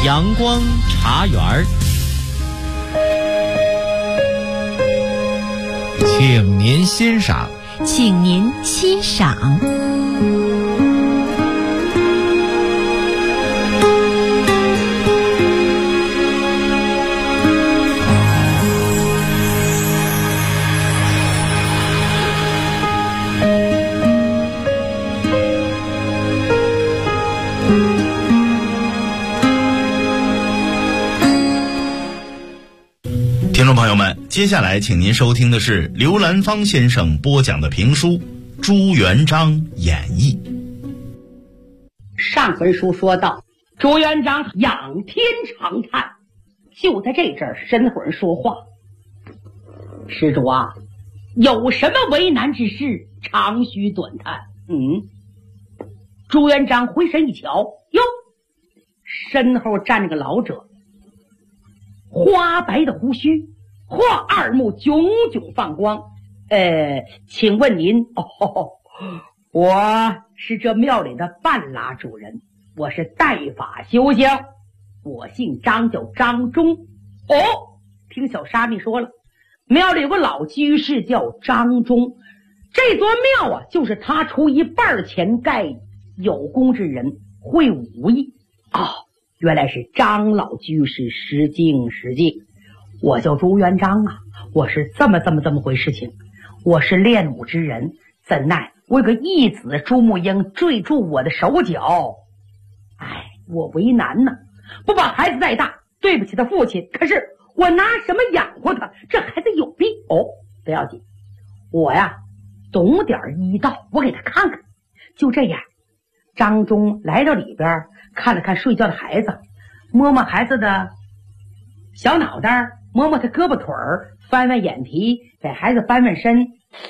阳光茶园儿，请您欣赏。 请您欣赏。 听众朋友们，接下来请您收听的是刘兰芳先生播讲的评书《朱元璋演义》。 上回书说到，朱元璋仰天长叹，就在这阵儿，身后人说话：“施主啊，有什么为难之事，长吁短叹。”朱元璋回身一瞧，哟，身后站着个老者，花白的胡须，二目炯炯放光。请问您？我是这庙里的半拉主人，我是代法修行，我姓张，叫张忠。听小沙弥说了，庙里有个老居士叫张忠，这座庙啊，就是他出一半钱盖，有功之人，会武艺。原来是张老居士，失敬。我叫朱元璋啊，我是这么回事情。我是练武之人，怎奈我有个义子朱木英坠住我的手脚，我为难呢，不把孩子带大，对不起他父亲。可是我拿什么养活他？这孩子有病。不要紧，我呀懂点医道，我给他看看。就这样，张忠来到里边，看了看睡觉的孩子，摸摸孩子的小脑袋，摸摸他胳膊腿儿，翻翻眼皮，给孩子翻翻身。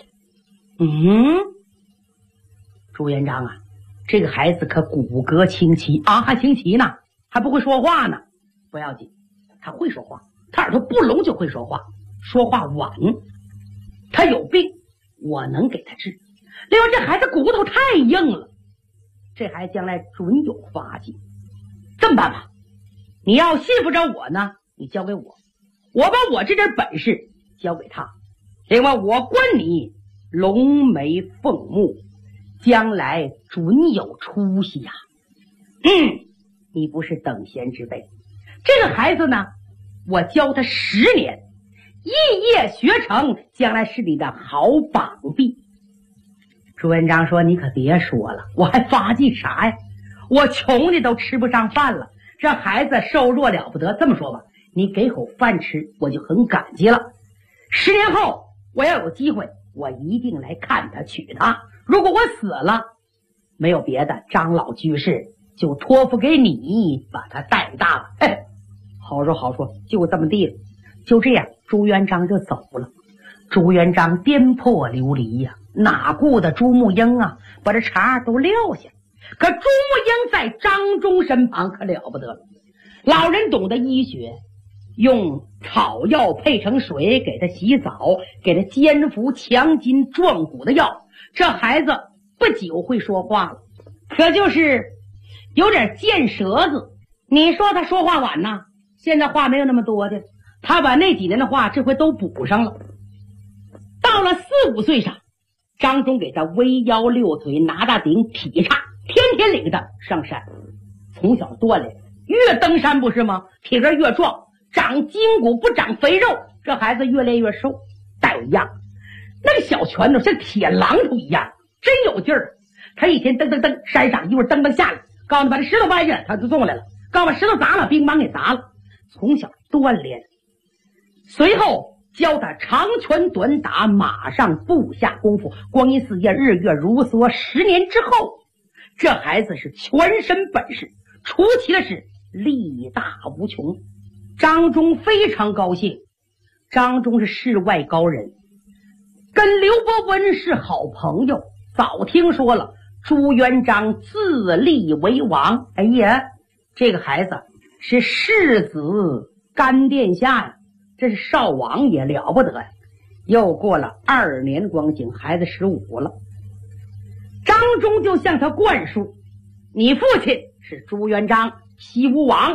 朱元璋啊，这个孩子可骨骼清奇啊，还清奇呢，还不会说话呢。不要紧，他会说话，他耳朵不聋就会说话，说话晚。他有病，我能给他治。另外，这孩子骨头太硬了，这孩子将来准有发迹。这么办吧，你要信服着我呢，你交给我，我把我这点本事交给他。另外，我关你龙眉凤目，将来准有出息呀。你不是等闲之辈。这个孩子呢，我教他10年，一夜学成，将来是你的好膀臂。朱元璋说：“你可别说了，我还发迹啥呀？我穷的都吃不上饭了，这孩子瘦弱了不得。这么说吧，你给口饭吃，我就很感激了。10年后我要有机会，我一定来看他，娶他。如果我死了，没有别的，张老居士就托付给你，把他带大了。”好说，就这么地了。就这样，朱元璋就走了。朱元璋颠沛流离呀，哪顾得朱木英啊，把这茬都撂下。可朱木英在张忠身旁可了不得了，老人懂得医学，用草药配成水给他洗澡，给他煎服强筋壮骨的药。这孩子不久会说话了，可就是有点贱舌子。你说他说话晚呢，现在话没有那么多的，他把那几年的话这回都补上了。到了4、5岁上，张忠给他围腰六腿，拿大顶劈叉，天天领他上山。从小锻炼，越登山不是吗？体格越壮，长筋骨不长肥肉，这孩子越练越瘦。带有一样，那个小拳头像铁榔头一样，真有劲儿。他一天蹬山上，一会儿蹬下来，告诉你把这石头搬下来，他就送来了，告诉把石头砸了，乒乓给砸了。从小锻炼，随后教他长拳短打，马上部下功夫，光阴似箭，日月如梭。10年之后，这孩子是全身本事，出奇的是力大无穷。张忠非常高兴。张忠是世外高人，跟刘伯温是好朋友，早听说了朱元璋自立为王。这个孩子是世子干殿下呀，这是少王也了不得呀。又过了2年光景，孩子15了。张忠就向他灌输，你父亲是朱元璋，西吴王，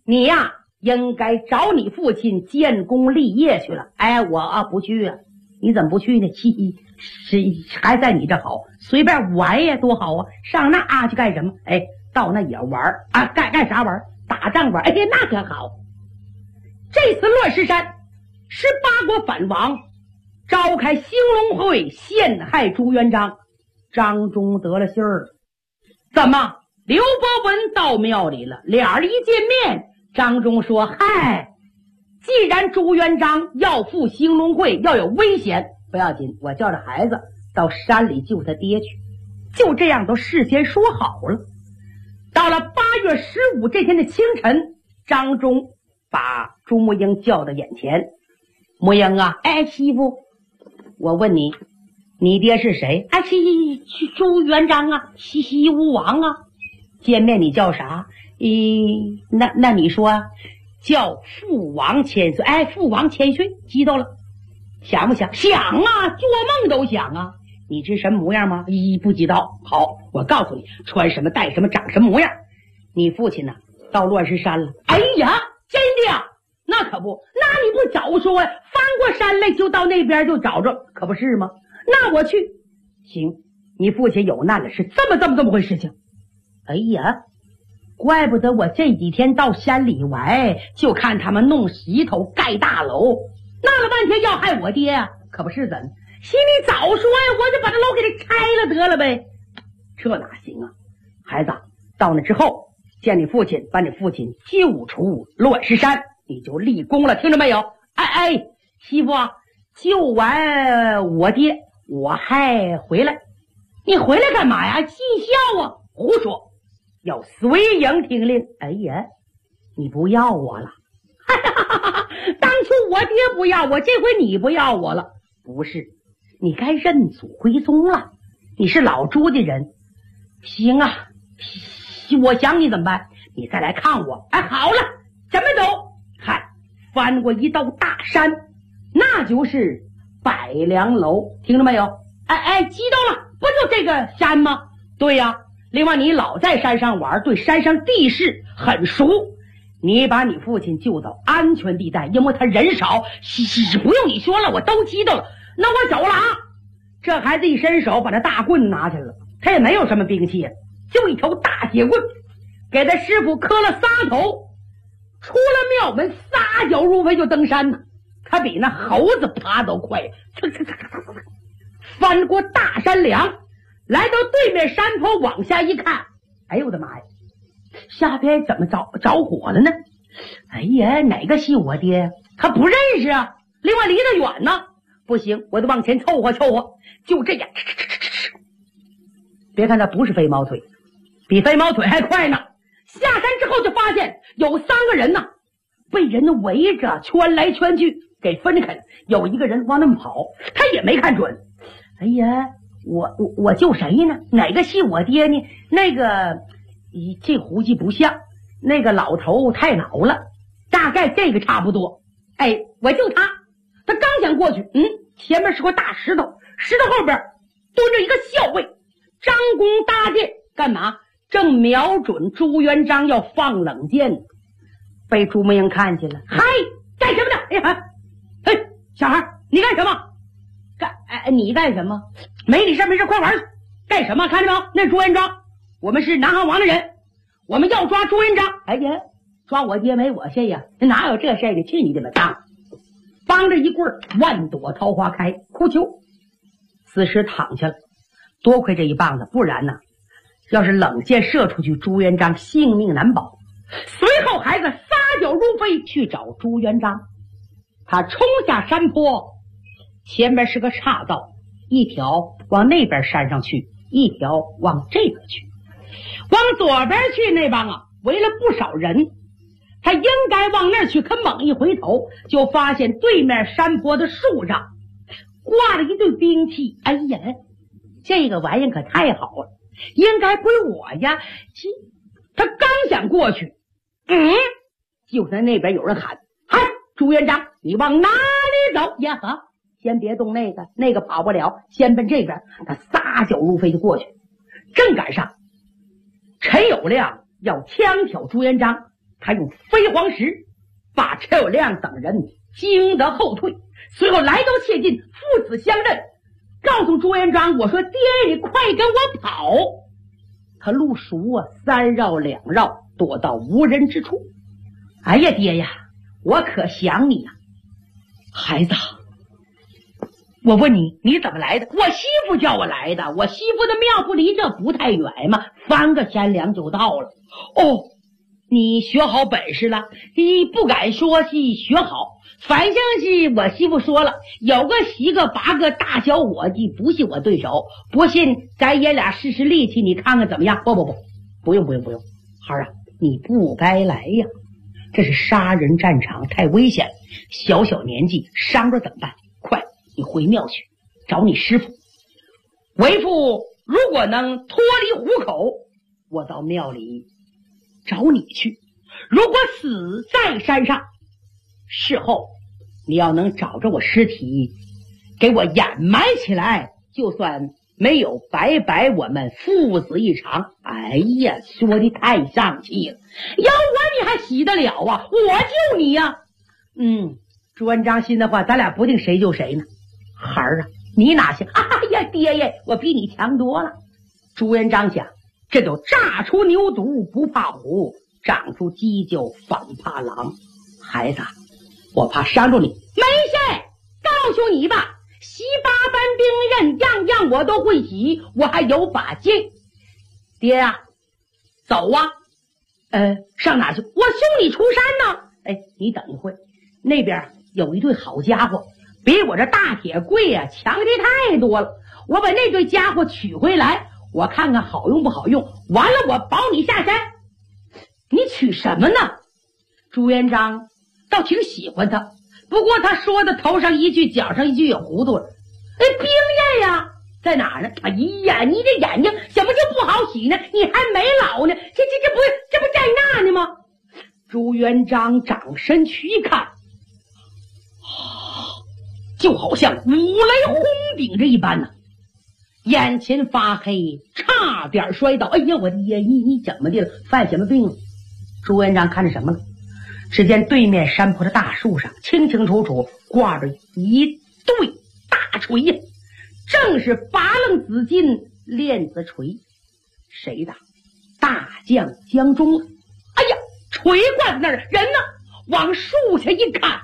你呀，应该找你父亲建功立业去了。哎，我不去啊。你怎么不去呢？还在你这好，随便玩呀，多好啊！上那去干什么？哎，到那也玩啊，干啥玩？打仗玩。哎，那可好。这次乱石山18国反王，召开兴隆会，陷害朱元璋。张忠得了信儿了。怎么？刘伯温到庙里了，俩人一见面，张忠说：“嗨，既然朱元璋要赴兴隆会，要有危险，不要紧，我叫着孩子到山里救他爹去。”就这样都事先说好了。到了8月15这天的清晨，张忠把朱木英叫到眼前。木英啊，哎，媳妇，我问你，你爹是谁？哎，朱元璋啊，西吴王啊。见面你叫啥？那你说叫父王千岁。哎，父王千岁，知道了。想不想？想啊，做梦都想啊。你知什么模样吗？不知道。好，我告诉你，穿什么戴什么长什么模样。你父亲呢，到乱石山了。哎呀，真的呀？那可不，那你不早说呀？翻过山来就到那边就找着，可不是吗？那我去。行，你父亲有难了，是这么回事情。哎呀，怪不得我这几天到山里玩，就看他们弄石头盖大楼，闹了半天要害我爹啊，可不是怎？心里早说呀，我就把这楼给他拆了得了呗。这哪行啊？孩子，到那之后见你父亲，把你父亲救出乱石山，你就立功了，听着没有？哎，媳妇啊，救完我爹我还回来。你回来干嘛呀？尽孝啊。胡说，要随营听令。哎呀，你不要我了。当初我爹不要我，这回你不要我了。不是，你该认祖归宗了。你是老朱的人。行啊，我想你怎么办？你再来看我。哎，好了，怎么走？看，翻过一道大山，那就是百梁楼，听着没有？哎，知道了，不就这个山吗？对呀。另外你老在山上玩，对山上地势很熟。你把你父亲救到安全地带，因为他人少。不用你说了，我都知道了。那我走了啊。这孩子一伸手把那大棍拿起来了，他也没有什么兵器，就一条大铁棍，给他师傅磕了仨头，出了庙门撒脚入飞就登山呢。他比那猴子爬都快呀，翻过大山梁，来到对面山坡，往下一看，哎呦我的妈呀，下边怎么着火了呢？哎呀，哪个是我爹？他不认识啊。另外离得远呢，不行，我得往前凑合。就这样，别看他不是飞毛腿，比飞毛腿还快呢。下山之后就发现有3个人呢，被人围着圈来圈去，给分开了。有一个人往那么跑，他也没看准。哎呀，我救谁呢？哪个是我爹呢？那个这胡记不像，那个老头太老了，大概这个差不多。哎，我救他。他刚想过去，前面是块大石头，石头后边蹲着一个校尉，张弓搭箭，干嘛？正瞄准朱元璋要放冷箭。被朱木英看见了，嗨，干什么呢？哎呀，嘿，小孩，你干什么？你干什么？没你事没事，快玩去。干什么？看见没有？那朱元璋，我们是南汉王的人，我们要抓朱元璋。哎呀，抓我爹没我事呀，哪有这事呢？去你的吧！当，帮着一棍儿，万朵桃花开，哭求。此时躺下了，多亏这一棒子，不然呢，要是冷箭射出去，朱元璋性命难保。随后孩子撒脚如飞去找朱元璋，他冲下山坡，前面是个岔道，一条往那边山上去，一条往这边去。往左边去那帮啊围了不少人，他应该往那儿去，可猛一回头就发现对面山坡的树上挂了一对兵器。哎呀，这个玩意可太好了，应该归我呀。他刚想过去，就在那边有人喊：嗨，朱元璋，你往哪里走呀？哈，先别动那个跑不了，先奔这边。他撒脚如飞就过去，正赶上陈友谅要枪挑朱元璋， 他用飞黄石把陈友谅等人惊得后退，随后来刀切近，父子相认，告诉朱元璋，我说爹，你快跟我跑。他路熟啊，三绕两绕，躲到无人之处。哎呀，爹呀，我可想你呀。孩子，我问你，你怎么来的？我媳妇叫我来的，我媳妇的庙不离这不太远嘛，翻个山梁就到了。哦，你学好本事了？你不敢说是学好，反正是我媳妇说了，有个7个8个大小伙计不是我对手，不信咱爷俩试试力气，你看看怎么样？不用，孩儿啊，你不该来呀，这是杀人战场，太危险，小小年纪伤着怎么办？快，你回庙去找你师傅。为父如果能脱离虎口，我到庙里找你去，如果死在山上，事后你要能找着我尸体，给我掩埋起来，就算没有白我们父子一场。哎呀，说的太丧气了，要我你还洗得了啊？我救你呀！朱元璋心的话，咱俩不定谁救谁呢。孩儿啊，你哪行？哎呀，爹呀，我比你强多了。朱元璋想，这就炸出牛犊不怕虎，长出鸡就反怕狼。孩子，我怕伤着你。没事，告诉你吧，习8般兵刃，样样我都会洗，我还有把劲。爹呀，走啊！上哪去？我送你出山呢。你等一会，那边有一对好家伙，比我这大铁柜啊强的太多了。我把那对家伙取回来，我看看好用不好用，完了我保你下山。你取什么呢？朱元璋倒挺喜欢他，不过他说的头上一句脚上一句也糊涂了。兵刃呀，在哪儿呢？哎呀，你这眼睛怎么就不好洗呢？你还没老呢，这不在那呢吗？朱元璋掌身去一看，就好像五雷轰顶着一般呢，眼前发黑，差点摔倒。哎呀，我的爷，你怎么的了？犯什么病了？朱元璋看着什么了？只见对面山坡的大树上清清楚楚挂着一对大锤呀，正是拔楞紫金链子锤。谁的？大将江忠。哎呀，锤挂在那儿，人呢？往树下一看，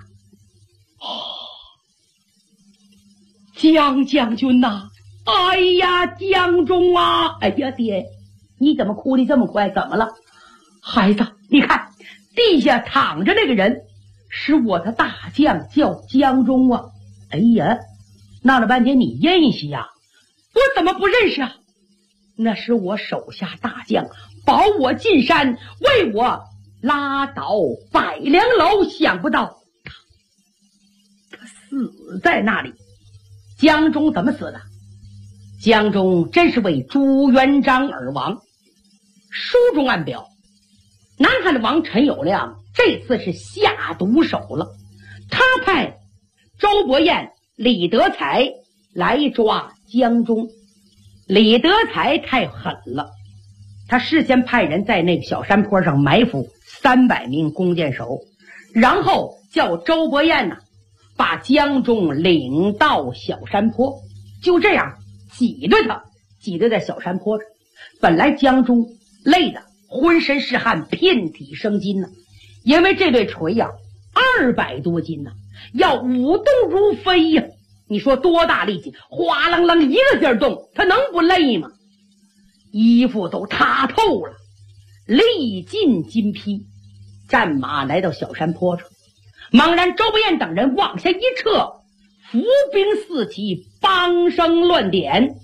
江将军呐！哎呀，江忠啊！哎呀，爹，你怎么哭的这么快？怎么了？孩子，你看地下躺着那个人是我的大将，叫江忠啊。哎呀，闹了半天你认识呀？我怎么不认识啊？那是我手下大将，保我进山，为我拉倒百梁楼，想不到他死在那里。江忠怎么死的？江忠真是为朱元璋而亡。书中暗表，南汉的王陈友谅这次是下毒手了，他派周伯彦、李德才来抓江忠。李德才太狠了，他事先派人在那个小山坡上埋伏300名弓箭手，然后叫周伯彦呢把江忠领到小山坡，就这样挤兑在小山坡上。本来江忠累得浑身是汗，遍体生津呢，因为这对锤呀200多斤呢，要舞动如飞呀。你说多大力气，哗啷啷一个劲儿动，他能不累吗？衣服都塌透了，历尽筋疲。战马来到小山坡上，猛然周伯彦等人往下一撤，伏兵四起，梆声乱点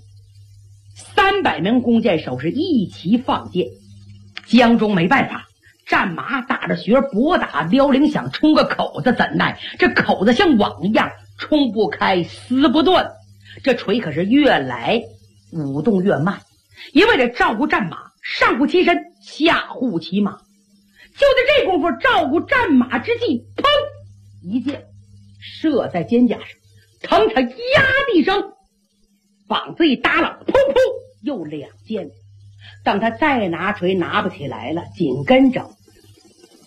，300名弓箭手是一齐放箭。江忠没办法，战马打着旋，搏打撩铃响，冲个口子怎奈这口子像网一样冲不开，撕不断。这锤可是越来舞动越慢，因为这照顾战马，上护其身，下护其马。就在这功夫，照顾战马之际，砰！一箭射在肩胛上，疼他呀的一声，膀子一耷拉，噗噗，又2箭。当他再拿锤拿不起来了，紧跟着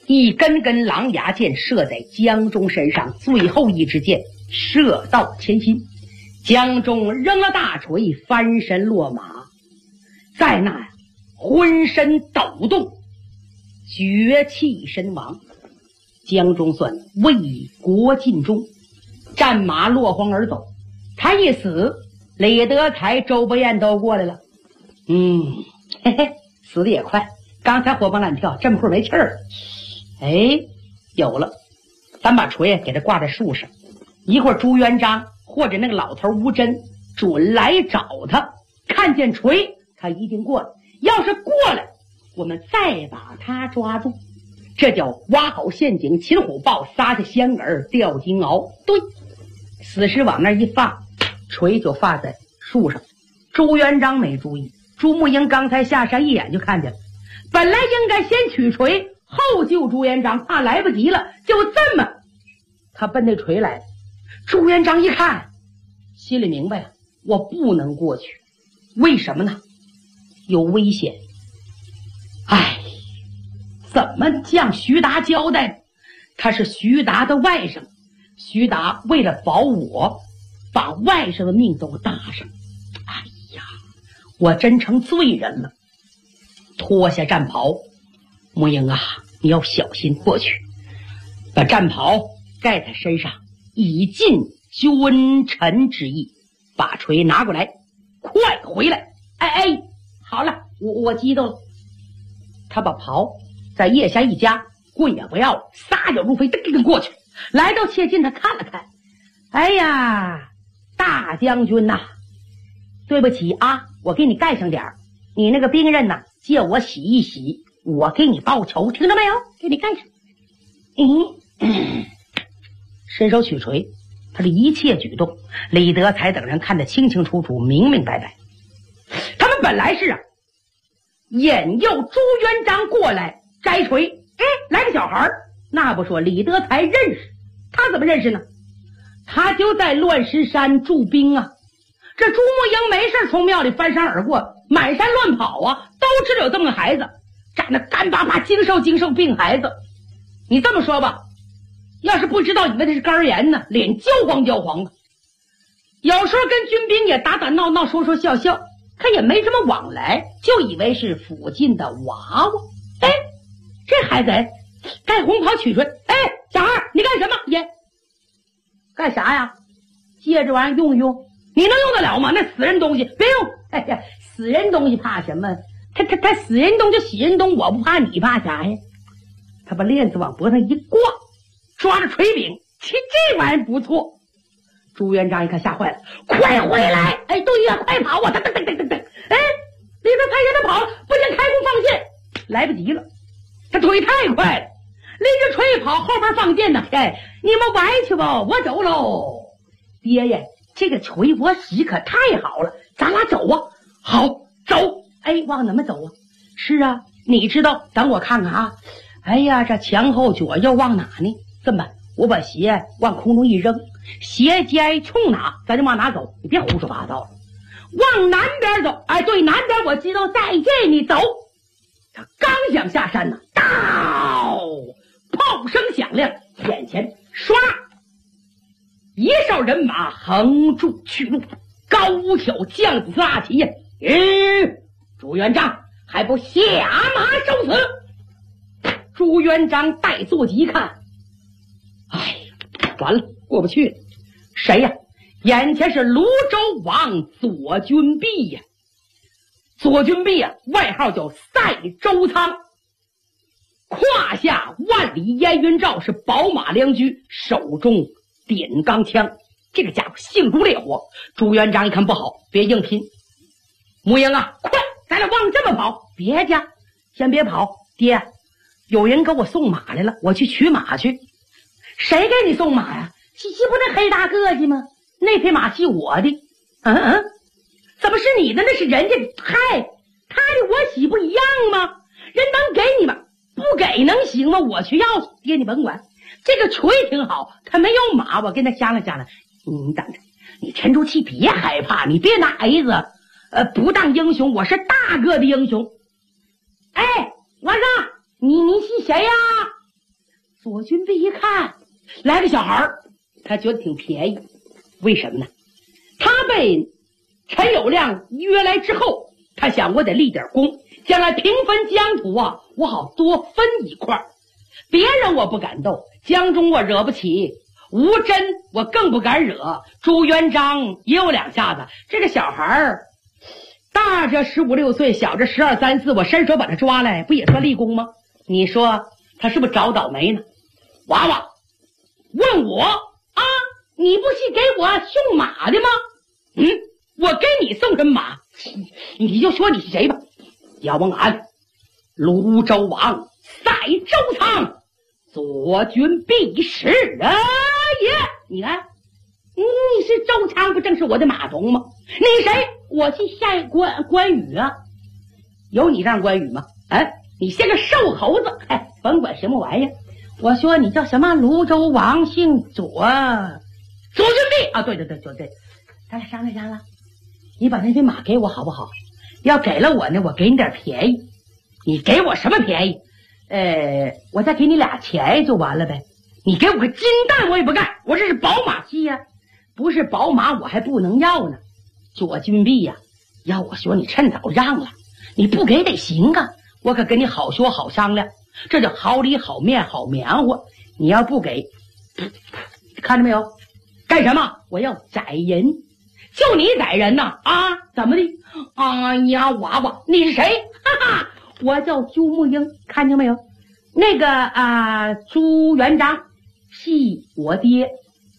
一根根狼牙箭射在江中身上，最后一支箭射到前心。江中扔了大锤，翻身落马，在那浑身抖动，绝气身亡。江中算为国尽忠，战马落荒而走。他一死，李德才、周伯彦都过来了。嘿嘿，死的也快，刚才活蹦乱跳，这么会儿没气儿了。哎，有了，咱把锤给他挂在树上，一会儿朱元璋或者那个老头吴真准来找他，看见锤他一定过来，要是过来我们再把他抓住。这叫挖好陷阱，擒虎豹，撒下香饵，钓金鳌。对，死尸往那一放，锤就放在树上。朱元璋没注意，朱木英刚才下山一眼就看见了，本来应该先取锤后救朱元璋，怕来不及了，就这么他奔那锤来了。朱元璋一看，心里明白了，我不能过去。为什么呢？有危险。哎，怎么向徐达交代？他是徐达的外甥，徐达为了保我，把外甥的命都搭上。哎呀，我真成罪人了。脱下战袍，木英啊，你要小心过去，把战袍盖在身上，以尽君臣之意。把锤拿过来，快回来！哎，好了，我激动了。他把袍在腋下一夹，棍也不要了，撒脚如飞，噔过去，来到切近，他看了看。哎呀，大将军呐，对不起啊，我给你盖上点儿，你那个兵刃呐，借我洗一洗，我给你报仇，听到没有？给你盖上。伸手取锤，他的一切举动，李德才等人看得清清楚楚，明明白白。他们本来是引诱朱元璋过来摘锤，来个小孩，那不说李德才认识，他怎么认识呢？他就在乱石山驻兵啊。这朱木英没事从庙里翻山而过，满山乱跑啊，都知道有这么个孩子，长得干巴巴精瘦病孩子。你这么说吧，要是不知道以为他是肝炎呢，脸焦黄的。有时候跟军兵也打闹闹，说笑，他也没什么往来，就以为是附近的娃娃。这孩子盖红袍取锤，小孩你干什么？干啥呀？借这玩意儿用一用，你能用得了吗？那死人东西别用。死人东西怕什么？他死人东就死人东，我不怕，你怕啥呀？他把链子往脖上一挂，抓着锤柄，这玩意儿不错。朱元璋一看吓坏了，快回来！对呀，快跑啊！噔！李德才让他跑了，不仅开弓放箭，来不及了，他腿太快了，拎着锤跑，后边放箭呢。你们玩去吧，我走喽。爹呀，这个锤我使可太好了，咱俩走啊！好，走。往哪么走啊？是啊，你知道，等我看看啊。哎呀，这前后左右往哪呢？这么办，我把鞋往空中一扔，鞋尖冲哪咱就往哪走，你别胡说八道了。往南边走，对，南边我知道，在这里走。他刚想下山呢，炮声响亮，眼前唰，一哨人马横住去路，高挑将子拉旗呀！朱元璋还不下马受死？朱元璋带坐骑一看，完了，过不去了。谁呀？眼前是泸州王左军弼呀。左军弼啊，外号叫赛周仓，胯下万里烟云罩，是宝马良驹，手中点钢枪。这个家伙性如烈火。朱元璋一看不好，别硬拼。木英啊，快，咱俩往这么跑。别家，先别跑，爹，有人给我送马来了，我去取马去。谁给你送马呀？这不是黑大个子吗？那匹马是我的。怎么是你的？那是人家。他的我喜不一样吗？人能给你吗？不给能行吗？我去要去。爹，你甭管，这个锤挺好，他没有马，我跟他商量。你等着，你沉住气，别害怕，你别拿孩子不当英雄，我是大个的英雄。皇上，你是谁呀？ 左军弼一看来个小孩儿，他觉得挺便宜。为什么呢？他被陈友谅约来之后，他想我得立点功，将来平分疆土啊，我好多分一块。别人我不敢斗，江中我惹不起，吴真我更不敢惹，朱元璋也有两下子。这个小孩儿大着15、16岁，小着12、13、14，我伸手把他抓来，不也算立功吗？你说他是不是找倒霉呢？娃娃问我啊，你不是给我送马的吗？我给你送什么马？你就说你是谁吧。要问俺泸州王赛周仓左军弼是人也。你看你是周仓，不正是我的马童吗？你谁？我是下关羽啊。有你让关羽吗？你像个瘦猴子，甭管什么玩意儿。我说你叫什么？泸州王姓左军弼啊。对，咱俩商量，你把那匹马给我好不好？要给了我呢，我给你点便宜。你给我什么便宜？我再给你俩钱就完了呗。你给我个金蛋我也不干，我这是宝马期呀，不是宝马我还不能要呢。左军弼呀，要我说你趁早让了，你不给得行啊，我可跟你好说好商量，这叫好里好面好棉花。你要不给，看着没有？干什么？我要宰人。就你宰人呐？怎么的？哎呀，娃娃，你是谁？哈哈，我叫朱木英，看见没有？那个朱元璋是我爹。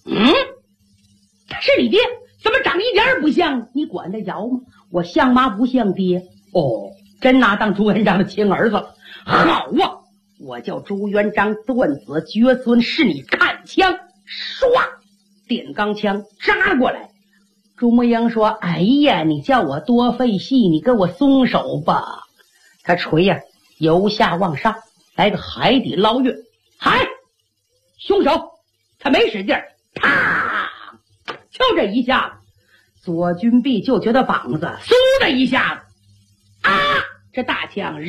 他是你爹？怎么长一点儿不像？你管得着吗？我像妈不像爹。真拿当朱元璋的亲儿子。好啊，我叫朱元璋断子绝孙，是你看枪，唰，电钢枪扎过来。朱木英说：哎呀，你叫我多费戏，你跟我松手吧。他锤呀，由下往上来个海底捞月。凶手他没使劲儿，啪，就这一下子，左军弼就觉得膀子嗖的一下子，这大枪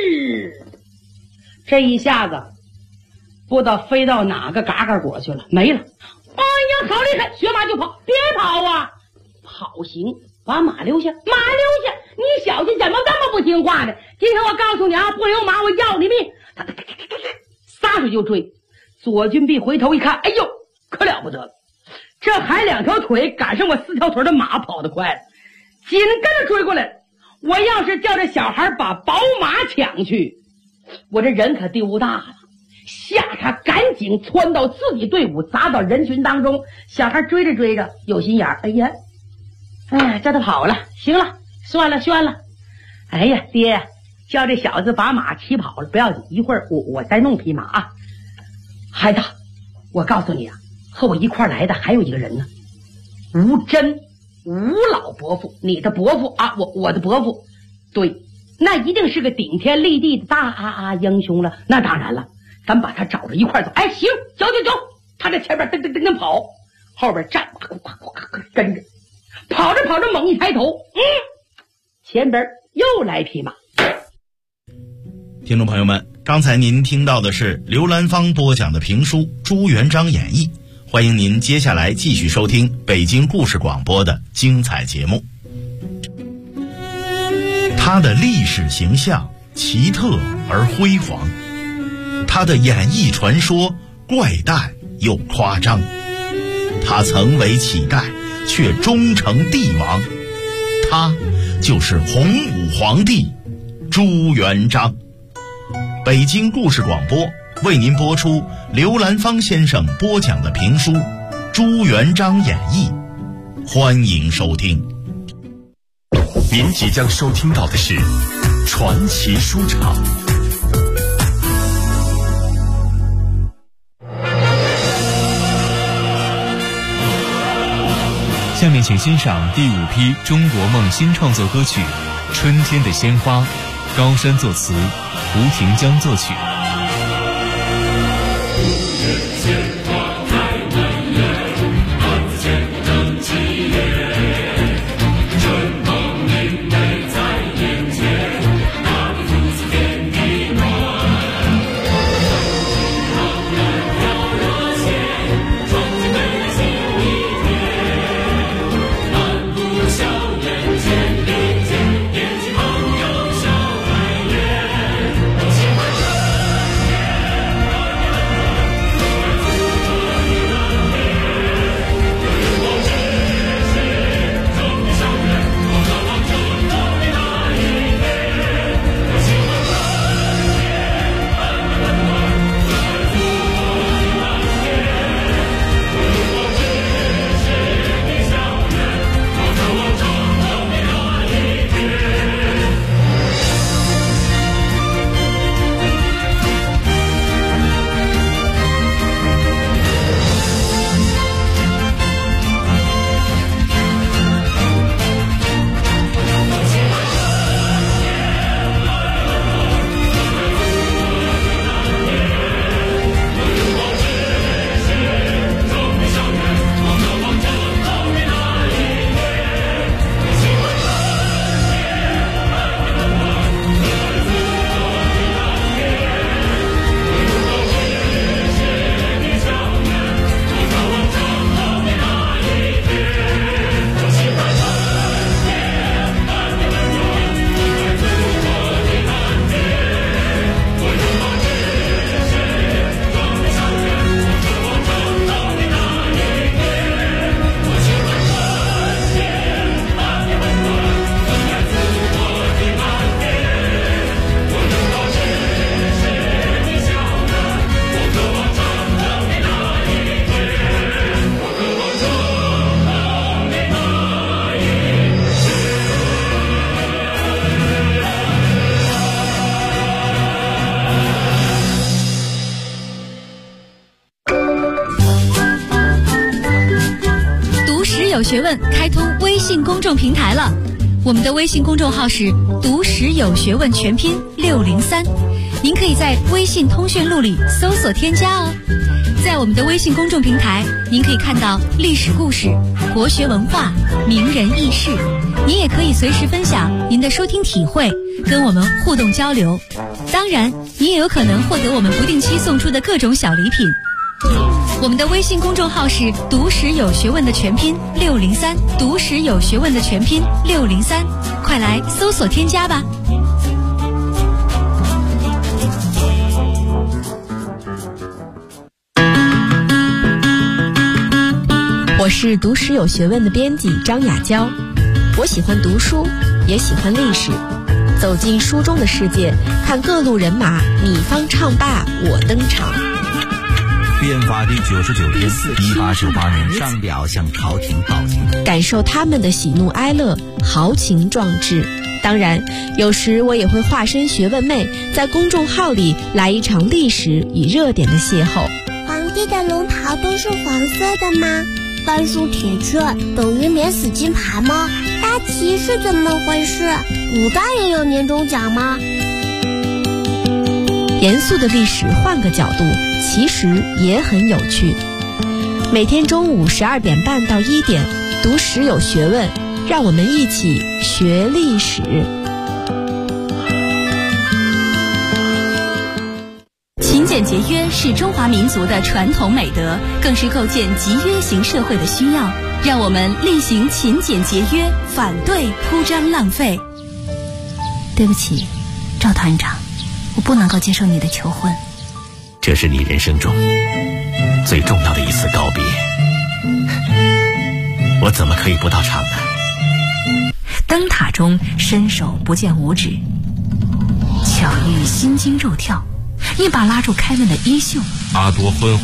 这一下子不知道飞到哪个嘎嘎果去了，没了。哎呀，好厉害！学马就跑，别跑啊！跑行，把马留下，你小子怎么这么不听话呢？今天我告诉你啊，不留马我要你命！撒手就追。左军弼回头一看，哎呦，可了不得了，这还2条腿赶上我4条腿的马跑得快了，紧跟着追过来。我要是叫这小孩把宝马抢去，我这人可丢大了。吓他赶紧窜到自己队伍，砸到人群当中。小孩追着有心眼儿，叫他跑了，行了，算了。哎呀，爹，叫这小子把马骑跑了不要紧，一会儿我再弄匹马啊。孩子，我告诉你啊，和我一块来的还有一个人呢，吴真，吴老伯父，你的伯父啊，我的伯父。对，那一定是个顶天立地的大英雄了。那当然了，咱把他找着一块走。行，走，他在前边噔跑，后边站跟着，跑着猛一抬头，前边又来匹马。 听众朋友们，刚才您听到的是刘兰芳播讲的评书《朱元璋演义》，欢迎您接下来继续收听北京故事广播的精彩节目。他的历史形象奇特而辉煌，他的演艺传说怪诞又夸张，他曾为乞丐却终成帝王，他就是洪武皇帝朱元璋。北京故事广播为您播出刘兰芳先生播讲的评书《朱元璋演义》，欢迎收听。 您即将收听到的是传奇书场。 下面请欣赏第5批中国梦新创作歌曲《春天的鲜花》，高山作词，胡廷江作曲。 有学问开通微信公众平台了，我们的微信公众号是读史有学问全拼603，您可以在微信通讯录里搜索添加哦。在我们的微信公众平台，您可以看到历史故事、国学文化、名人轶事，您也可以随时分享您的收听体会，跟我们互动交流。当然，您也有可能获得我们不定期送出的各种小礼品。我们的微信公众号是读史有学问的全拼603，读史有学问的全拼603，快来搜索添加吧。 我是读史有学问的编辑张雅娇，我喜欢读书，也喜欢历史，走进书中的世界，看各路人马你方唱罢我登场。 变法第99天，1898年上表向朝廷报警， 感受他们的喜怒哀乐，豪情壮志。当然，有时我也会化身学问妹，在公众号里来一场历史与热点的邂逅。 皇帝的龙袍都是黄色的吗？甘肃铁券等于免死金牌吗？大旗是怎么回事？古代也有年终奖吗？ 严肃的历史换个角度，其实也很有趣。每天中午12点半到1点，读史有学问，让我们一起学历史。 勤俭节约是中华民族的传统美德，更是构建集约型社会的需要。让我们厉行勤俭节约，反对铺张浪费。 对不起，赵团长，我不能够接受你的求婚。 这是你人生中最重要的一次告别，我怎么可以不到场呢？ 灯塔中伸手不见五指，巧遇心惊肉跳，一把拉住凯文的衣袖。 阿多昏